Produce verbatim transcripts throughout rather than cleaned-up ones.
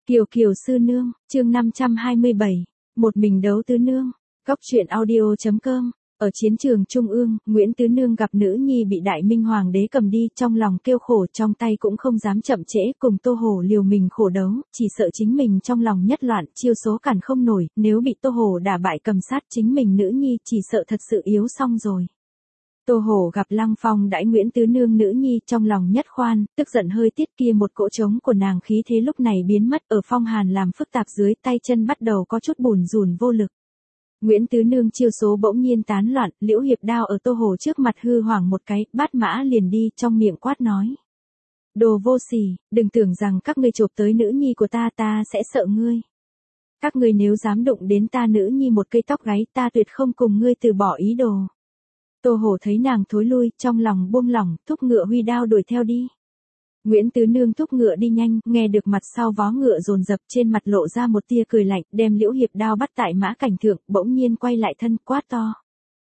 Kiều Kiều sư nương, chương năm trăm hai mươi bảy, một mình đấu tứ nương. Góc truyện audio.com. Ở chiến trường Trung ương, Nguyễn Tứ Nương gặp nữ nhi bị Đại Minh Hoàng đế cầm đi, trong lòng kêu khổ, trong tay cũng không dám chậm trễ, cùng Tô Hổ liều mình khổ đấu, chỉ sợ chính mình trong lòng nhất loạn, chiêu số cản không nổi, nếu bị Tô Hổ đả bại cầm sát chính mình nữ nhi, chỉ sợ thật sự yếu xong rồi. Tô Hổ gặp Lăng Phong đãi Nguyễn Tứ Nương nữ nhi, trong lòng nhất khoan, tức giận hơi tiết kia một cỗ trống của nàng khí thế lúc này biến mất, ở phong hàn làm phức tạp dưới, tay chân bắt đầu có chút bùn rùn vô lực. Nguyễn Tứ Nương chiêu số bỗng nhiên tán loạn, liễu hiệp đao ở Tô Hổ trước mặt hư hoảng một cái, bát mã liền đi, trong miệng quát nói: Đồ vô sỉ, đừng tưởng rằng các ngươi chộp tới nữ nhi của ta, ta sẽ sợ ngươi. Các ngươi nếu dám đụng đến ta nữ nhi một cây tóc gáy, ta tuyệt không cùng ngươi từ bỏ ý đồ. Tô Hổ thấy nàng thối lui, trong lòng buông lỏng, thúc ngựa huy đao đuổi theo đi. Nguyễn Tứ Nương thúc ngựa đi nhanh, nghe được mặt sau vó ngựa dồn dập, trên mặt lộ ra một tia cười lạnh, đem liễu hiệp đao bắt tại mã cảnh thượng, bỗng nhiên quay lại thân, quát to: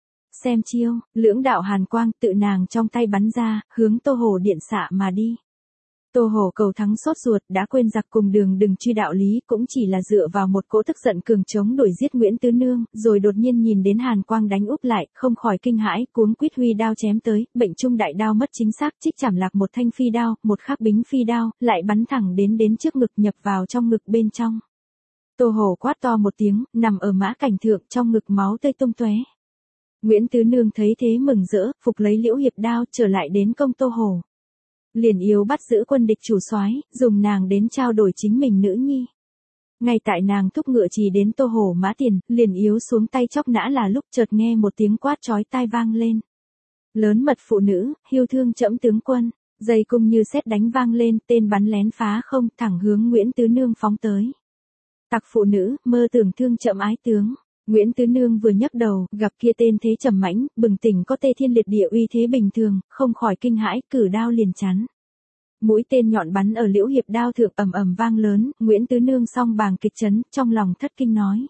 Xem chiêu, lưỡng đạo hàn quang tự nàng trong tay bắn ra, hướng Tô Hổ điện xạ mà đi. Tô Hổ cầu thắng sốt ruột, đã quên giặc cùng đường đừng truy đạo lý, cũng chỉ là dựa vào một cỗ tức giận cường chống đuổi giết Nguyễn Tứ Nương, rồi đột nhiên nhìn đến hàn quang đánh úp lại, không khỏi kinh hãi, cuống quýt huy đao chém tới, bệnh trung đại đao mất chính xác, trích chảm lạc một thanh phi đao, một khắc bính phi đao, lại bắn thẳng đến đến trước ngực, nhập vào trong ngực bên trong. Tô Hổ quát to một tiếng, nằm ở mã cảnh thượng, trong ngực máu tươi tung tóe. Nguyễn Tứ Nương thấy thế mừng rỡ, phục lấy liễu hiệp đao, trở lại đến công Tô Hổ. Liền yếu bắt giữ quân địch chủ soái, dùng nàng đến trao đổi chính mình nữ nhi. Ngay tại nàng thúc ngựa chỉ đến Tô Hổ mã tiền, liền yếu xuống tay chóc nã là lúc chợt nghe một tiếng quát chói tai vang lên. Lớn mật phụ nữ, hiu thương trẫm tướng quân, dây cung như sét đánh vang lên, tên bắn lén phá không, thẳng hướng Nguyễn Tứ Nương phóng tới. Tặc phụ nữ, mơ tưởng thương trẫm ái tướng. Nguyễn Tứ Nương vừa nhấc đầu, gặp kia tên thế trầm mãnh, bừng tỉnh có tê thiên liệt địa uy thế bình thường, không khỏi kinh hãi, cử đao liền chắn. Mũi tên nhọn bắn ở liễu hiệp đao thượng ầm ầm vang lớn, Nguyễn Tứ Nương song bàng kịch chấn, trong lòng thất kinh nói: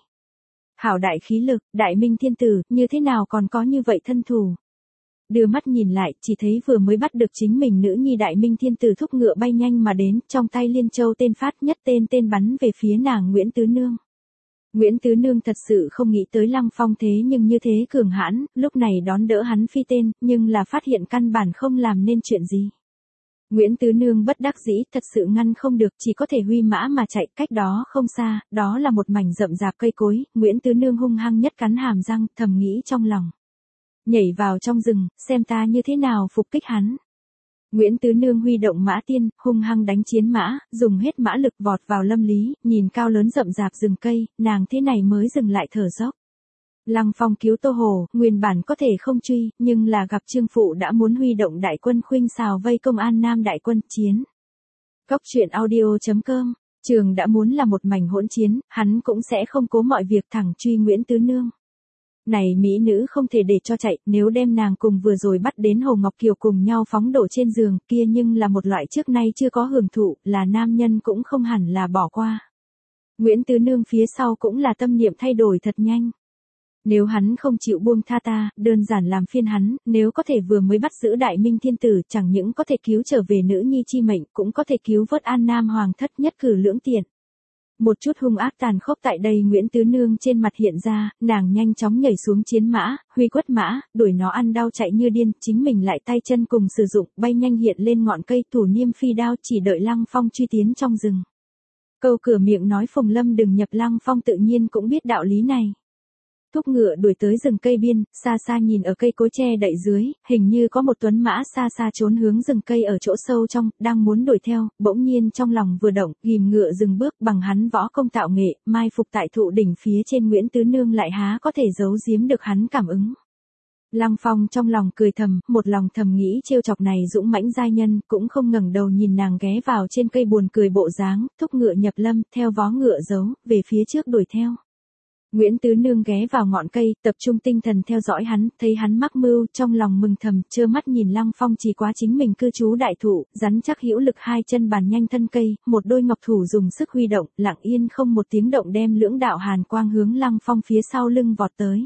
Hảo đại khí lực, Đại Minh thiên tử, như thế nào còn có như vậy thân thủ? Đưa mắt nhìn lại, chỉ thấy vừa mới bắt được chính mình nữ nhi Đại Minh thiên tử thúc ngựa bay nhanh mà đến, trong tay liên châu tên phát nhất tên tên bắn về phía nàng Nguyễn Tứ Nương. Nguyễn Tứ Nương thật sự không nghĩ tới Lăng Phong thế nhưng như thế cường hãn, lúc này đón đỡ hắn phi tên, nhưng là phát hiện căn bản không làm nên chuyện gì. Nguyễn Tứ Nương bất đắc dĩ, thật sự ngăn không được, chỉ có thể huy mã mà chạy, cách đó không xa, đó là một mảnh rậm rạp cây cối, Nguyễn Tứ Nương hung hăng nhất cắn hàm răng, thầm nghĩ trong lòng: nhảy vào trong rừng, xem ta như thế nào phục kích hắn. Nguyễn Tứ Nương huy động mã tiên, hung hăng đánh chiến mã, dùng hết mã lực vọt vào lâm lý, nhìn cao lớn rậm rạp rừng cây, nàng thế này mới dừng lại thở dốc. Lăng Phong cứu Tô Hổ, nguyên bản có thể không truy, nhưng là gặp Trương Phụ đã muốn huy động đại quân khuynh xào vây công An Nam đại quân, chiến. Góc truyện audio.com, trường đã muốn là một mảnh hỗn chiến, hắn cũng sẽ không cố mọi việc thẳng truy Nguyễn Tứ Nương. Này mỹ nữ không thể để cho chạy, nếu đem nàng cùng vừa rồi bắt đến Hồ Ngọc Kiều cùng nhau phóng đổ trên giường, kia nhưng là một loại trước nay chưa có hưởng thụ, là nam nhân cũng không hẳn là bỏ qua. Nguyễn Tứ Nương phía sau cũng là tâm niệm thay đổi thật nhanh. Nếu hắn không chịu buông tha ta, đơn giản làm phiên hắn, nếu có thể vừa mới bắt giữ Đại Minh thiên tử, chẳng những có thể cứu trở về nữ nhi chi mệnh, cũng có thể cứu vớt An Nam hoàng thất, nhất cử lưỡng tiện. Một chút hung ác tàn khốc tại đây Nguyễn Tứ Nương trên mặt hiện ra, nàng nhanh chóng nhảy xuống chiến mã, huy quất mã, đuổi nó ăn đau chạy như điên, chính mình lại tay chân cùng sử dụng, bay nhanh hiện lên ngọn cây, thủ niêm phi đao, chỉ đợi Lăng Phong truy tiến trong rừng. Câu cửa miệng nói Phùng Lâm đừng nhập, Lăng Phong tự nhiên cũng biết đạo lý này. Thúc ngựa đuổi tới rừng cây biên, xa xa nhìn ở cây cối che đậy dưới, hình như có một tuấn mã xa xa trốn hướng rừng cây ở chỗ sâu trong, đang muốn đuổi theo, bỗng nhiên trong lòng vừa động, ghim ngựa dừng bước, bằng hắn võ công tạo nghệ, mai phục tại thụ đỉnh phía trên Nguyễn Tứ Nương lại há có thể giấu giếm được hắn cảm ứng. Lăng Phong trong lòng cười thầm, một lòng thầm nghĩ trêu chọc này dũng mãnh giai nhân, cũng không ngẩng đầu nhìn nàng ghé vào trên cây buồn cười bộ dáng, thúc ngựa nhập lâm, theo vó ngựa giấu, về phía trước đuổi theo. Nguyễn Tứ Nương ghé vào ngọn cây, tập trung tinh thần theo dõi hắn, thấy hắn mắc mưu, trong lòng mừng thầm, trơ mắt nhìn Lăng Phong chỉ quá chính mình cư trú đại thụ, rắn chắc hữu lực hai chân bàn nhanh thân cây, một đôi ngọc thủ dùng sức huy động, lặng yên không một tiếng động đem lưỡng đạo hàn quang hướng Lăng Phong phía sau lưng vọt tới.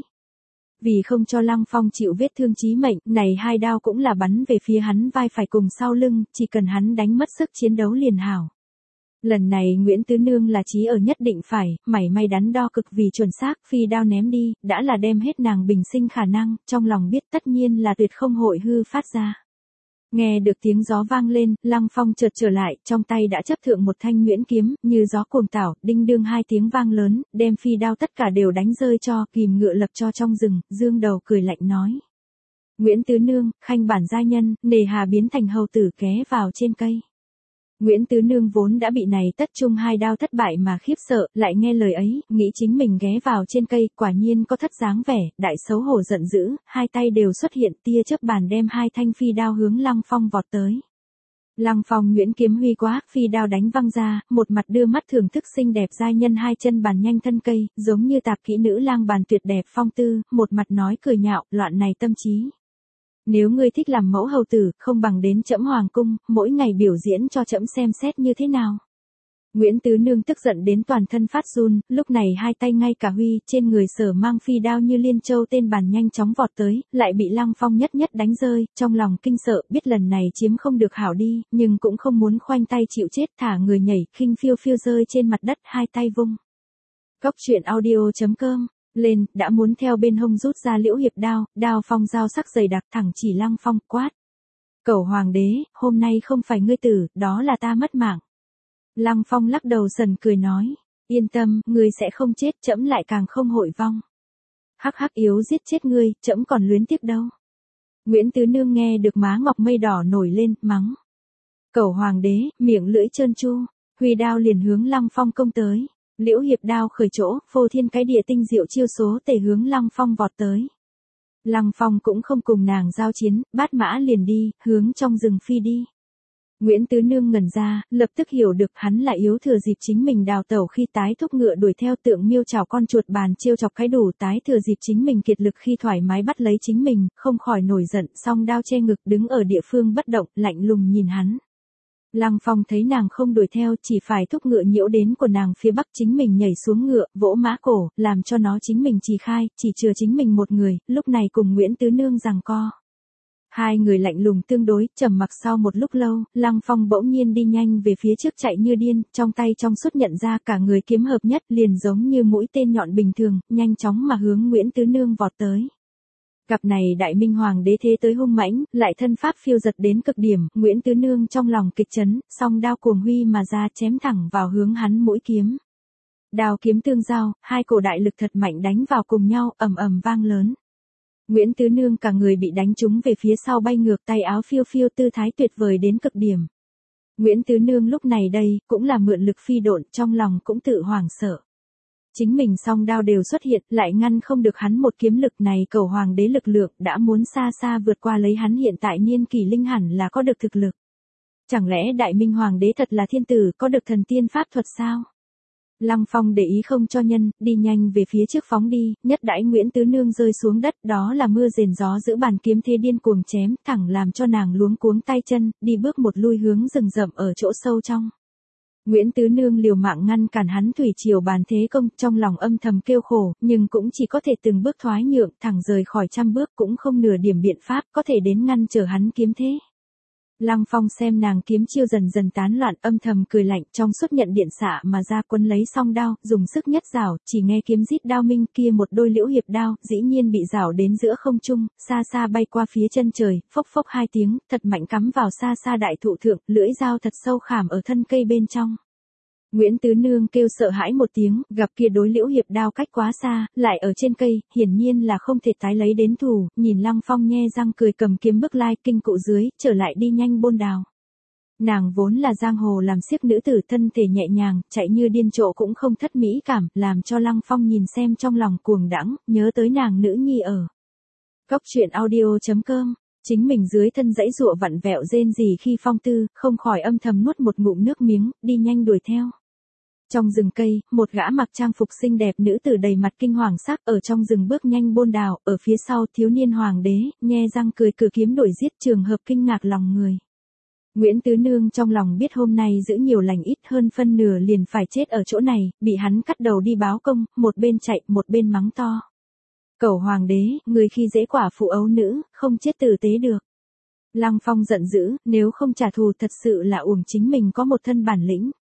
Vì không cho Lăng Phong chịu vết thương chí mệnh, này hai đao cũng là bắn về phía hắn vai phải cùng sau lưng, chỉ cần hắn đánh mất sức chiến đấu liền hảo. Lần này Nguyễn Tứ Nương là chí ở nhất định phải, mảy may đắn đo cực vì chuẩn xác, phi đao ném đi, đã là đem hết nàng bình sinh khả năng, trong lòng biết tất nhiên là tuyệt không hội hư phát ra. Nghe được tiếng gió vang lên, Lăng Phong chợt trở lại, trong tay đã chấp thượng một thanh nguyễn kiếm, như gió cuồng tảo, đinh đương hai tiếng vang lớn, đem phi đao tất cả đều đánh rơi cho, kìm ngựa lập cho trong rừng, dương đầu cười lạnh nói. Nguyễn Tứ Nương, khanh bản gia nhân, nề hà biến thành hầu tử ké vào trên cây. Nguyễn Tứ Nương vốn đã bị này tất chung hai đao thất bại mà khiếp sợ, lại nghe lời ấy, nghĩ chính mình ghé vào trên cây, quả nhiên có thất dáng vẻ, đại xấu hổ giận dữ, hai tay đều xuất hiện tia chớp bàn đem hai thanh phi đao hướng Lăng Phong vọt tới. Lăng Phong nguyễn kiếm huy quá, phi đao đánh văng ra, một mặt đưa mắt thưởng thức xinh đẹp giai nhân hai chân bàn nhanh thân cây, giống như tạp kỹ nữ lang bàn tuyệt đẹp phong tư, một mặt nói cười nhạo, loạn này tâm trí. Nếu ngươi thích làm mẫu hầu tử, không bằng đến trẫm hoàng cung, mỗi ngày biểu diễn cho trẫm xem xét như thế nào. Nguyễn Tứ Nương tức giận đến toàn thân phát run, lúc này hai tay ngay cả huy, trên người sở mang phi đao như liên châu tên bàn nhanh chóng vọt tới, lại bị Lăng Phong nhất nhất đánh rơi, trong lòng kinh sợ, biết lần này chiếm không được hảo đi, nhưng cũng không muốn khoanh tay chịu chết, thả người nhảy, khinh phiêu phiêu rơi trên mặt đất, hai tay vung. Cốc truyện audio chấm com lên, đã muốn theo bên hông rút ra liễu hiệp đao, đao phong dao sắc dày đặc thẳng chỉ Lăng Phong, quát. Cẩu hoàng đế, hôm nay không phải ngươi tử, đó là ta mất mạng. Lăng Phong lắc đầu sần cười nói, yên tâm, ngươi sẽ không chết, trẫm lại càng không hội vong. Hắc hắc yếu giết chết ngươi, trẫm còn luyến tiếc đâu. Nguyễn Tứ Nương nghe được má ngọc mây đỏ nổi lên, mắng. Cẩu hoàng đế, miệng lưỡi trơn tru, huy đao liền hướng Lăng Phong công tới. Liễu hiệp đao khởi chỗ, phô thiên cái địa tinh diệu chiêu số tề hướng Lăng Phong vọt tới. Lăng Phong cũng không cùng nàng giao chiến, bát mã liền đi, hướng trong rừng phi đi. Nguyễn Tứ Nương ngẩn ra, lập tức hiểu được hắn là yếu thừa dịp chính mình đào tẩu khi tái thúc ngựa đuổi theo tượng miêu chảo con chuột bàn trêu chọc cái đủ tái thừa dịp chính mình kiệt lực khi thoải mái bắt lấy chính mình, không khỏi nổi giận, song đao che ngực đứng ở địa phương bất động, lạnh lùng nhìn hắn. Lăng Phong thấy nàng không đuổi theo, chỉ phải thúc ngựa nhiễu đến của nàng phía bắc, chính mình nhảy xuống ngựa, vỗ mã cổ, làm cho nó chính mình trì khai, chỉ chừa chính mình một người, lúc này cùng Nguyễn Tứ Nương giằng co. Hai người lạnh lùng tương đối, trầm mặc sau một lúc lâu, Lăng Phong bỗng nhiên đi nhanh về phía trước chạy như điên, trong tay trong suốt nhận ra cả người kiếm hợp nhất, liền giống như mũi tên nhọn bình thường, nhanh chóng mà hướng Nguyễn Tứ Nương vọt tới. Cặp này đại minh hoàng đế thế tới hung mãnh, lại thân pháp phiêu giật đến cực điểm, Nguyễn Tứ Nương trong lòng kịch chấn, song đao cuồng huy mà ra chém thẳng vào hướng hắn mũi kiếm. Đao kiếm tương giao, hai cổ đại lực thật mạnh đánh vào cùng nhau, ầm ầm vang lớn. Nguyễn Tứ Nương cả người bị đánh trúng về phía sau bay ngược, tay áo phiêu phiêu, tư thái tuyệt vời đến cực điểm. Nguyễn Tứ Nương lúc này đây, cũng là mượn lực phi độn, trong lòng cũng tự hoảng sợ. Chính mình song đao đều xuất hiện, lại ngăn không được hắn một kiếm lực này, cẩu hoàng đế lực lượng đã muốn xa xa vượt qua lấy hắn hiện tại niên kỳ linh hẳn là có được thực lực. Chẳng lẽ đại minh hoàng đế thật là thiên tử, có được thần tiên pháp thuật sao? Lăng Phong để ý không cho nhân, đi nhanh về phía trước phóng đi, nhất đãi Nguyễn Tứ Nương rơi xuống đất, đó là mưa rền gió giữ bàn kiếm thế điên cuồng chém, thẳng làm cho nàng luống cuống tay chân, đi bước một lui hướng rừng rậm ở chỗ sâu trong. Nguyễn Tứ Nương liều mạng ngăn cản hắn thủy triều bàn thế công, trong lòng âm thầm kêu khổ, nhưng cũng chỉ có thể từng bước thoái nhượng, thẳng rời khỏi trăm bước, cũng không nửa điểm biện pháp có thể đến ngăn trở hắn kiếm thế. Lăng Phong xem nàng kiếm chiêu dần dần tán loạn, âm thầm cười lạnh, trong suốt nhận điện xạ mà ra quân lấy song đao, dùng sức nhất rảo, chỉ nghe kiếm rít đao minh kia một đôi liễu hiệp đao, dĩ nhiên bị rảo đến giữa không trung, xa xa bay qua phía chân trời, phốc phốc hai tiếng, thật mạnh cắm vào xa xa đại thụ thượng, lưỡi dao thật sâu khảm ở thân cây bên trong. Nguyễn Tứ Nương kêu sợ hãi một tiếng, gặp kia đối liễu hiệp đao cách quá xa, lại ở trên cây, hiển nhiên là không thể tái lấy đến thủ, nhìn Lăng Phong nhe răng cười cầm kiếm bước lai kinh cụ dưới, trở lại đi nhanh bôn đào. Nàng vốn là giang hồ làm xiếc nữ tử, thân thể nhẹ nhàng, chạy như điên trộ cũng không thất mỹ cảm, làm cho Lăng Phong nhìn xem trong lòng cuồng đãng, nhớ tới nàng nữ nhi ở. Cốc truyện audio chấm com Chính mình dưới thân dãy dụa vặn vẹo rên rỉ khi Phong Tư, không khỏi âm thầm nuốt một ngụm nước miếng, đi nhanh đuổi theo. Trong rừng cây, một gã mặc trang phục xinh đẹp nữ tử đầy mặt kinh hoàng sắc ở trong rừng bước nhanh bôn đào, ở phía sau thiếu niên hoàng đế, nhe răng cười cử kiếm đuổi giết, trường hợp kinh ngạc lòng người. Nguyễn Tứ Nương trong lòng biết hôm nay giữ nhiều lành ít, hơn phân nửa liền phải chết ở chỗ này, bị hắn cắt đầu đi báo công, một bên chạy, một bên mắng to. Cẩu hoàng đế, người khi dễ quả phụ ấu nữ, không chết tử tế được. Lăng Phong giận dữ, nếu không trả thù thật sự là uổng chính mình có một thân bản lĩnh.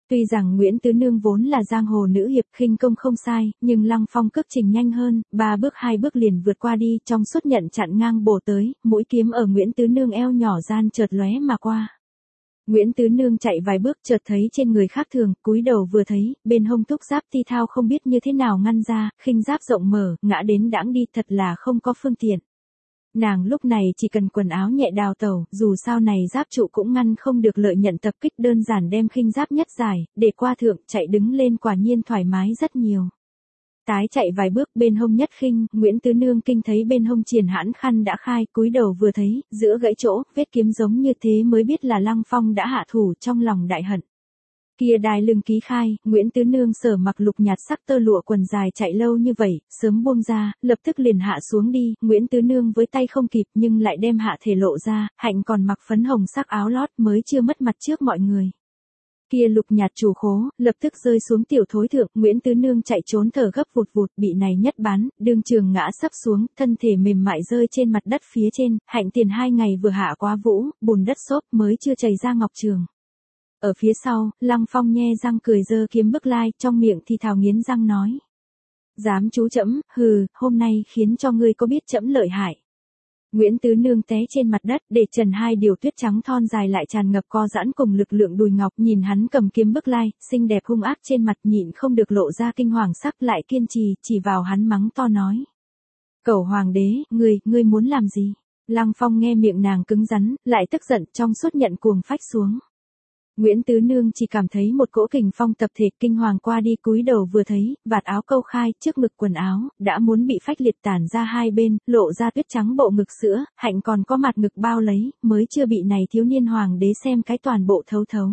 Tuy rằng Nguyễn Tứ Nương vốn là giang hồ nữ hiệp khinh công không sai, nhưng Lăng Phong cước trình nhanh hơn, ba bước hai bước liền vượt qua đi, trong suốt nhận chặn ngang bổ tới, mũi kiếm ở Nguyễn Tứ Nương eo nhỏ gian chợt lóe mà qua. Nguyễn Tứ Nương chạy vài bước chợt thấy trên người khác thường, cúi đầu vừa thấy, bên hông thúc giáp thi thao không biết như thế nào ngăn ra, khinh giáp rộng mở, ngã đến đãng đi thật là không có phương tiện. Nàng lúc này chỉ cần quần áo nhẹ đào tẩu, dù sao này giáp trụ cũng ngăn không được lợi nhận tập kích, đơn giản đem khinh giáp nhất giải, để qua thượng, chạy đứng lên quả nhiên thoải mái rất nhiều. Tái chạy vài bước bên hông nhất khinh, Nguyễn Tứ Nương kinh thấy bên hông triền hãn khăn đã khai, cúi đầu vừa thấy, giữa gãy chỗ, vết kiếm giống như thế mới biết là Lăng Phong đã hạ thủ, trong lòng đại hận. Kia đai lưng ký khai, Nguyễn Tứ Nương sở mặc lục nhạt sắc tơ lụa quần dài chạy lâu như vậy, sớm buông ra, lập tức liền hạ xuống đi, Nguyễn Tứ Nương với tay không kịp nhưng lại đem hạ thể lộ ra, hạnh còn mặc phấn hồng sắc áo lót mới chưa mất mặt trước mọi người. Kia lục nhạt chủ khố, lập tức rơi xuống tiểu thối thượng, Nguyễn Tứ Nương chạy trốn thở gấp vụt vụt, bị này nhất bán, đương trường ngã sấp xuống, thân thể mềm mại rơi trên mặt đất phía trên, hạnh tiền hai ngày vừa hạ quá vũ, bùn đất xốp mới chưa chảy ra ngọc trường. Ở phía sau, Lăng Phong nhe răng cười giơ kiếm bức lai, trong miệng thì thào nghiến răng nói. Dám chú trẫm, hừ, hôm nay khiến cho ngươi có biết trẫm lợi hại. Nguyễn Tứ Nương té trên mặt đất, để trần hai điều tuyết trắng thon dài lại tràn ngập co giãn cùng lực lượng đùi ngọc, nhìn hắn cầm kiếm bức lai, xinh đẹp hung ác trên mặt nhịn không được lộ ra kinh hoàng sắc, lại kiên trì, chỉ vào hắn mắng to nói. Cẩu hoàng đế, ngươi, ngươi muốn làm gì? Lăng Phong nghe miệng nàng cứng rắn, lại tức giận, trong suốt nhận cuồng phách xuống. Nguyễn Tứ Nương chỉ cảm thấy một cỗ kình phong tập thể, kinh hoàng qua đi, cúi đầu vừa thấy, vạt áo câu khai, trước ngực quần áo, đã muốn bị phách liệt tản ra hai bên, lộ ra tuyết trắng bộ ngực sữa, hạnh còn có mặt ngực bao lấy, mới chưa bị này thiếu niên hoàng đế xem cái toàn bộ thấu thấu.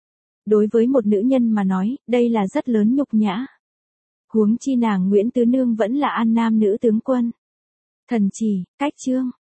Đối với một nữ nhân mà nói, đây là rất lớn nhục nhã. Huống chi nàng Nguyễn Tứ Nương vẫn là an nam nữ tướng quân. Thần chỉ, cách chương.